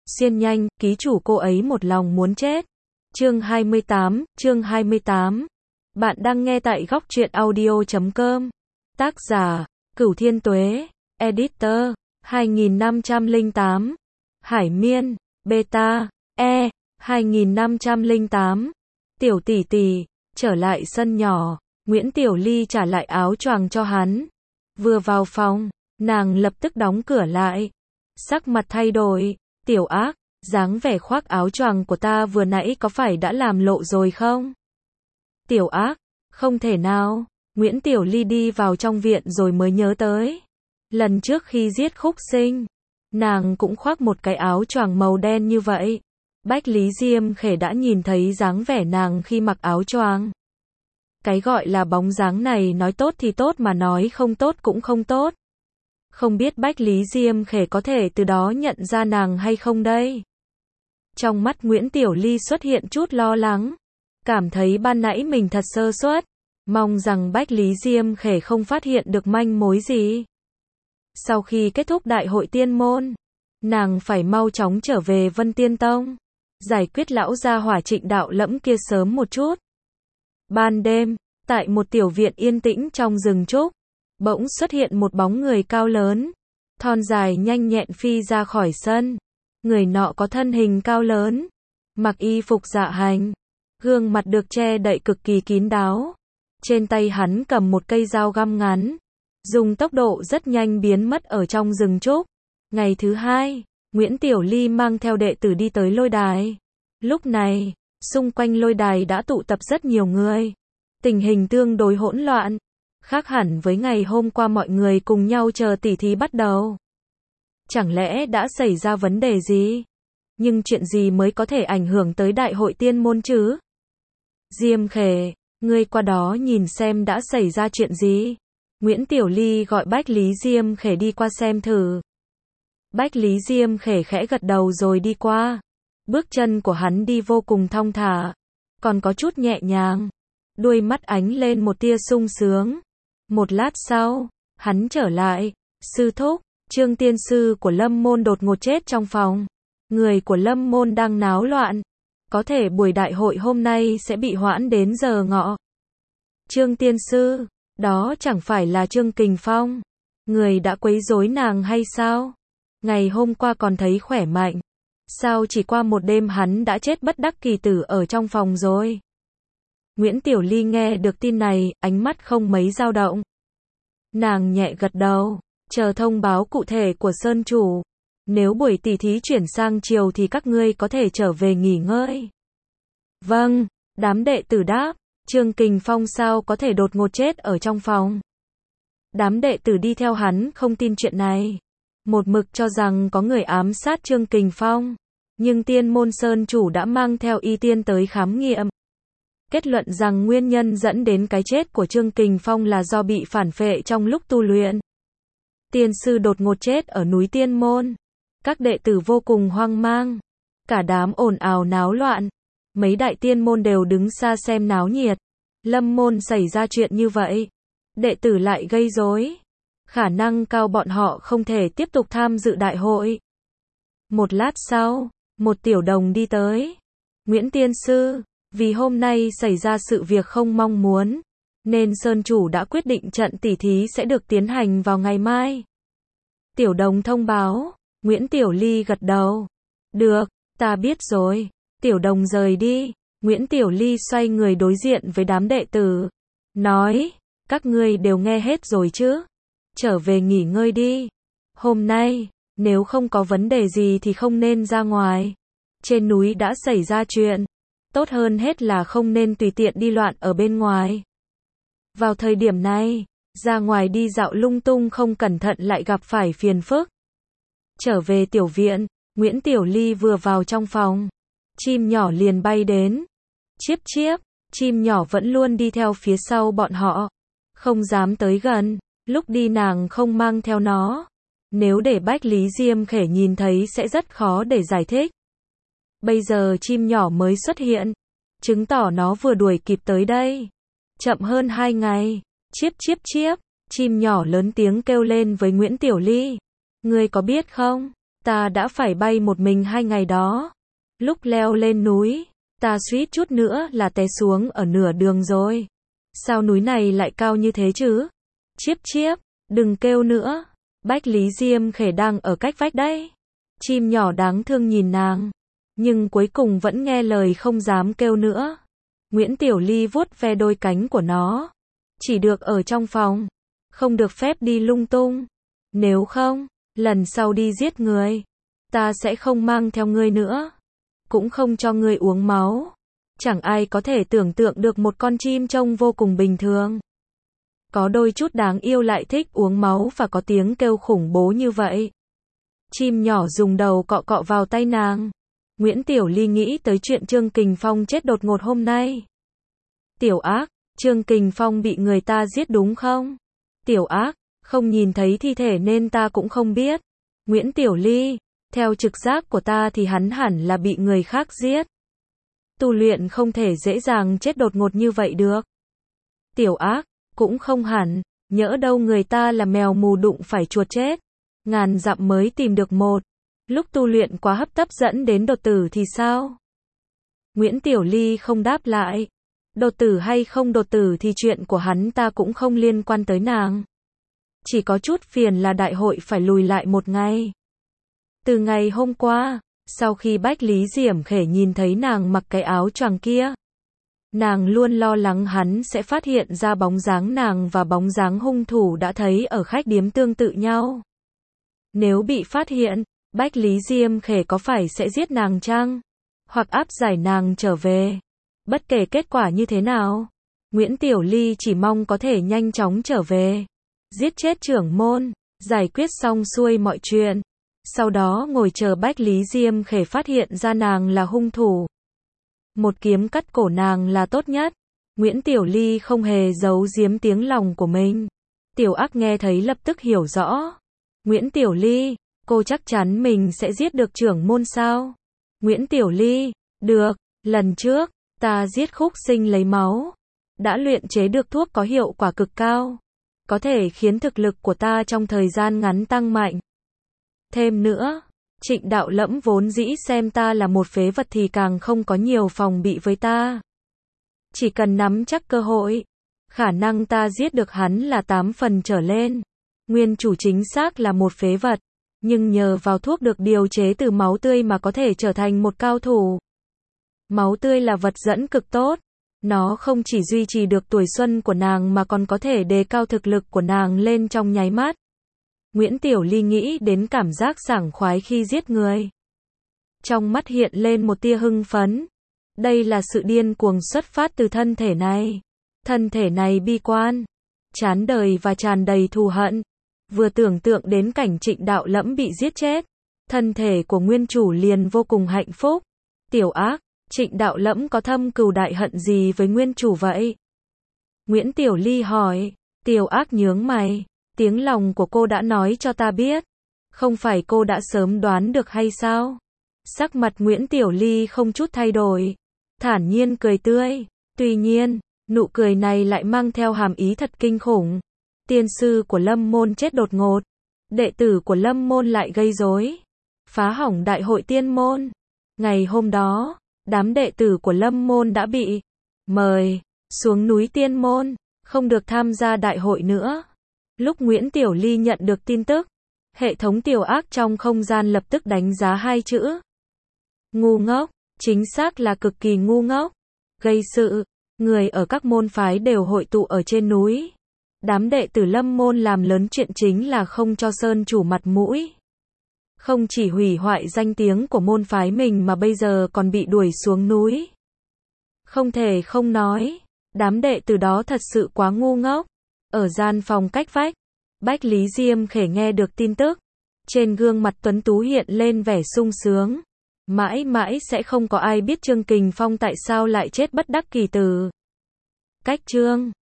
Xiên nhanh, ký chủ cô ấy một lòng muốn chết. Chương 28. Bạn đang nghe tại góc truyện audio.com. Tác giả, Cửu Thiên Tuế. Editor, 2508. Hải Miên, Beta, 2508. Tiểu tỷ tỷ, trở lại sân nhỏ, Nguyễn Tiểu Ly trả lại áo choàng cho hắn. Vừa vào phòng, nàng lập tức đóng cửa lại. Sắc mặt thay đổi, Tiểu Ác, dáng vẻ khoác áo choàng của ta vừa nãy có phải đã làm lộ rồi không? Tiểu Ác, không thể nào. Nguyễn Tiểu Ly đi vào trong viện rồi mới nhớ tới. Lần trước khi giết Khúc Sinh, nàng cũng khoác một cái áo choàng màu đen như vậy. Bách Lý Diêm Khể đã nhìn thấy dáng vẻ nàng khi mặc áo choàng. Cái gọi là bóng dáng này nói tốt thì tốt mà nói không tốt cũng không tốt. Không biết Bách Lý Diêm Khể có thể từ đó nhận ra nàng hay không đây? Trong mắt Nguyễn Tiểu Ly xuất hiện chút lo lắng. Cảm thấy ban nãy mình thật sơ suất. Mong rằng Bách Lý Diêm Khể không phát hiện được manh mối gì. Sau khi kết thúc đại hội tiên môn, nàng phải mau chóng trở về Vân Tiên Tông. Giải quyết lão gia hỏa Trịnh Đạo Lẫm kia sớm một chút. Ban đêm, tại một tiểu viện yên tĩnh trong rừng trúc, bỗng xuất hiện một bóng người cao lớn, thon dài nhanh nhẹn phi ra khỏi sân. Người nọ có thân hình cao lớn, mặc y phục dạ hành, gương mặt được che đậy cực kỳ kín đáo. Trên tay hắn cầm một cây dao găm ngắn, dùng tốc độ rất nhanh biến mất ở trong rừng trúc. Ngày thứ hai, Nguyễn Tiểu Ly mang theo đệ tử đi tới lôi đài. Lúc này, xung quanh lôi đài đã tụ tập rất nhiều người. Tình hình tương đối hỗn loạn, khác hẳn với ngày hôm qua mọi người cùng nhau chờ tỉ thí bắt đầu. Chẳng lẽ đã xảy ra vấn đề gì? Nhưng chuyện gì mới có thể ảnh hưởng tới đại hội tiên môn chứ? Diêm Khể, ngươi qua đó nhìn xem đã xảy ra chuyện gì. Nguyễn Tiểu Ly gọi Bách Lý Diêm Khể đi qua xem thử. Bách Lý Diêm Khể khẽ gật đầu rồi đi qua. Bước chân của hắn đi vô cùng thong thả, còn có chút nhẹ nhàng. Đuôi mắt ánh lên một tia sung sướng. Một lát sau, hắn trở lại. Sư thúc, Trương tiên sư của Lâm môn đột ngột chết trong phòng. Người của Lâm môn đang náo loạn. Có thể buổi đại hội hôm nay sẽ bị hoãn đến giờ ngọ. Trương tiên sư, đó chẳng phải là Trương Kình Phong. Người đã quấy rối nàng hay sao? Ngày hôm qua còn thấy khỏe mạnh. Sao chỉ qua một đêm hắn đã chết bất đắc kỳ tử ở trong phòng rồi? Nguyễn Tiểu Ly nghe được tin này, ánh mắt không mấy dao động. Nàng nhẹ gật đầu, chờ thông báo cụ thể của Sơn chủ. Nếu buổi tỉ thí chuyển sang chiều thì các ngươi có thể trở về nghỉ ngơi. Vâng, đám đệ tử đáp. Trương Kình Phong sao có thể đột ngột chết ở trong phòng? Đám đệ tử đi theo hắn không tin chuyện này. Một mực cho rằng có người ám sát Trương Kình Phong. Nhưng Tiên môn Sơn chủ đã mang theo y tiên tới khám nghiệm. Kết luận rằng nguyên nhân dẫn đến cái chết của Trương Kình Phong là do bị phản phệ trong lúc tu luyện. Tiên sư đột ngột chết ở núi Tiên môn. Các đệ tử vô cùng hoang mang. Cả đám ồn ào náo loạn. Mấy đại tiên môn đều đứng xa xem náo nhiệt. Lâm môn xảy ra chuyện như vậy, đệ tử lại gây rối. Khả năng cao bọn họ không thể tiếp tục tham dự đại hội. Một lát sau, một tiểu đồng đi tới. Nguyễn tiên sư, vì hôm nay xảy ra sự việc không mong muốn, nên Sơn chủ đã quyết định trận tỉ thí sẽ được tiến hành vào ngày mai. Tiểu đồng thông báo. Nguyễn Tiểu Ly gật đầu. Được, ta biết rồi. Tiểu đồng rời đi. Nguyễn Tiểu Ly xoay người đối diện với đám đệ tử. Nói, các ngươi đều nghe hết rồi chứ? Trở về nghỉ ngơi đi. Hôm nay, nếu không có vấn đề gì thì không nên ra ngoài. Trên núi đã xảy ra chuyện. Tốt hơn hết là không nên tùy tiện đi loạn ở bên ngoài. Vào thời điểm này, ra ngoài đi dạo lung tung không cẩn thận lại gặp phải phiền phức. Trở về tiểu viện, Nguyễn Tiểu Ly vừa vào trong phòng. Chim nhỏ liền bay đến. Chiếp chiếp, chim nhỏ vẫn luôn đi theo phía sau bọn họ. Không dám tới gần, lúc đi nàng không mang theo nó. Nếu để Bách Lý Diêm Khể nhìn thấy sẽ rất khó để giải thích. Bây giờ chim nhỏ mới xuất hiện, chứng tỏ nó vừa đuổi kịp tới đây. Chậm hơn 2 ngày, chiếp chiếp chiếp, chim nhỏ lớn tiếng kêu lên với Nguyễn Tiểu Ly. Ngươi có biết không, Ta đã phải bay một mình 2 ngày đó. Lúc leo lên núi, ta suýt chút nữa là té xuống ở nửa đường rồi. Sao núi này lại cao như thế chứ? Chiếp chiếp, đừng kêu nữa. Bách Lý Diêm Khể đang ở cách vách đấy. Chim nhỏ đáng thương nhìn nàng, nhưng cuối cùng vẫn nghe lời không dám kêu nữa. Nguyễn Tiểu Ly vuốt ve đôi cánh của nó. Chỉ được ở trong phòng, không được phép đi lung tung. Nếu không, lần sau đi giết người, ta sẽ không mang theo ngươi nữa. Cũng không cho ngươi uống máu. Chẳng ai có thể tưởng tượng được một con chim trông vô cùng bình thường, có đôi chút đáng yêu lại thích uống máu và có tiếng kêu khủng bố như vậy. Chim nhỏ dùng đầu cọ cọ vào tay nàng. Nguyễn Tiểu Ly nghĩ tới chuyện Trương Kình Phong chết đột ngột hôm nay. Tiểu Ác, Trương Kình Phong bị người ta giết đúng không? Tiểu Ác, không nhìn thấy thi thể nên ta cũng không biết. Nguyễn Tiểu Ly, theo trực giác của ta thì hắn hẳn là bị người khác giết. Tu luyện không thể dễ dàng chết đột ngột như vậy được. Tiểu Ác, cũng không hẳn, nhỡ đâu người ta là mèo mù đụng phải chuột chết. Ngàn dặm mới tìm được một. Lúc tu luyện quá hấp tấp dẫn đến đột tử thì sao? Nguyễn Tiểu Ly không đáp lại. Đột tử hay không đột tử thì chuyện của hắn ta cũng không liên quan tới nàng. Chỉ có chút phiền là đại hội phải lùi lại một ngày. Từ ngày hôm qua, sau khi Bách Lý Diểm Khể nhìn thấy nàng mặc cái áo choàng kia, nàng luôn lo lắng hắn sẽ phát hiện ra bóng dáng nàng và bóng dáng hung thủ đã thấy ở khách điếm tương tự nhau. Nếu bị phát hiện, Bách Lý Diêm Khể có phải sẽ giết nàng chăng? Hoặc áp giải nàng trở về? Bất kể kết quả như thế nào, Nguyễn Tiểu Ly chỉ mong có thể nhanh chóng trở về, giết chết trưởng môn, giải quyết xong xuôi mọi chuyện. Sau đó ngồi chờ Bách Lý Diêm Khể phát hiện ra nàng là hung thủ. Một kiếm cắt cổ nàng là tốt nhất. Nguyễn Tiểu Ly không hề giấu giếm tiếng lòng của mình. Tiểu Ác nghe thấy lập tức hiểu rõ. Nguyễn Tiểu Ly, cô chắc chắn mình sẽ giết được trưởng môn sao? Nguyễn Tiểu Ly, được, lần trước, ta giết Khúc Sinh lấy máu. Đã luyện chế được thuốc có hiệu quả cực cao. Có thể khiến thực lực của ta trong thời gian ngắn tăng mạnh. Thêm nữa, Trịnh Đạo Lẫm vốn dĩ xem ta là một phế vật thì càng không có nhiều phòng bị với ta. Chỉ cần nắm chắc cơ hội, khả năng ta giết được hắn là 8 phần trở lên. Nguyên chủ chính xác là một phế vật, nhưng nhờ vào thuốc được điều chế từ máu tươi mà có thể trở thành một cao thủ. Máu tươi là vật dẫn cực tốt. Nó không chỉ duy trì được tuổi xuân của nàng mà còn có thể đề cao thực lực của nàng lên trong nháy mắt. Nguyễn Tiểu Ly nghĩ đến cảm giác sảng khoái khi giết người. Trong mắt hiện lên một tia hưng phấn. Đây là sự điên cuồng xuất phát từ thân thể này. Thân thể này bi quan, chán đời và tràn đầy thù hận. Vừa tưởng tượng đến cảnh Trịnh Đạo Lẫm bị giết chết, thân thể của nguyên chủ liền vô cùng hạnh phúc. Tiểu Ác, Trịnh Đạo Lẫm có thâm cừu đại hận gì với nguyên chủ vậy? Nguyễn Tiểu Ly hỏi. Tiểu Ác nhướng mày. Tiếng lòng của cô đã nói cho ta biết. Không phải cô đã sớm đoán được hay sao? Sắc mặt Nguyễn Tiểu Ly không chút thay đổi, thản nhiên cười tươi. Tuy nhiên, nụ cười này lại mang theo hàm ý thật kinh khủng. Tiên sư của Lâm môn chết đột ngột. Đệ tử của Lâm môn lại gây rối, phá hỏng đại hội tiên môn. Ngày hôm đó, đám đệ tử của Lâm môn đã bị mời xuống núi tiên môn, không được tham gia đại hội nữa. Lúc Nguyễn Tiểu Ly nhận được tin tức, hệ thống Tiểu Ác trong không gian lập tức đánh giá 2 chữ. Ngu ngốc, chính xác là cực kỳ ngu ngốc. Gây sự, người ở các môn phái đều hội tụ ở trên núi. Đám đệ tử Lâm môn làm lớn chuyện chính là không cho Sơn chủ mặt mũi. Không chỉ hủy hoại danh tiếng của môn phái mình mà bây giờ còn bị đuổi xuống núi. Không thể không nói, đám đệ tử đó thật sự quá ngu ngốc. Ở gian phòng cách vách, Bách Lý Diêm Khể nghe được tin tức. Trên gương mặt tuấn tú hiện lên vẻ sung sướng. Mãi mãi sẽ không có ai biết Trương Kình Phong tại sao lại chết bất đắc kỳ tử. Cách chương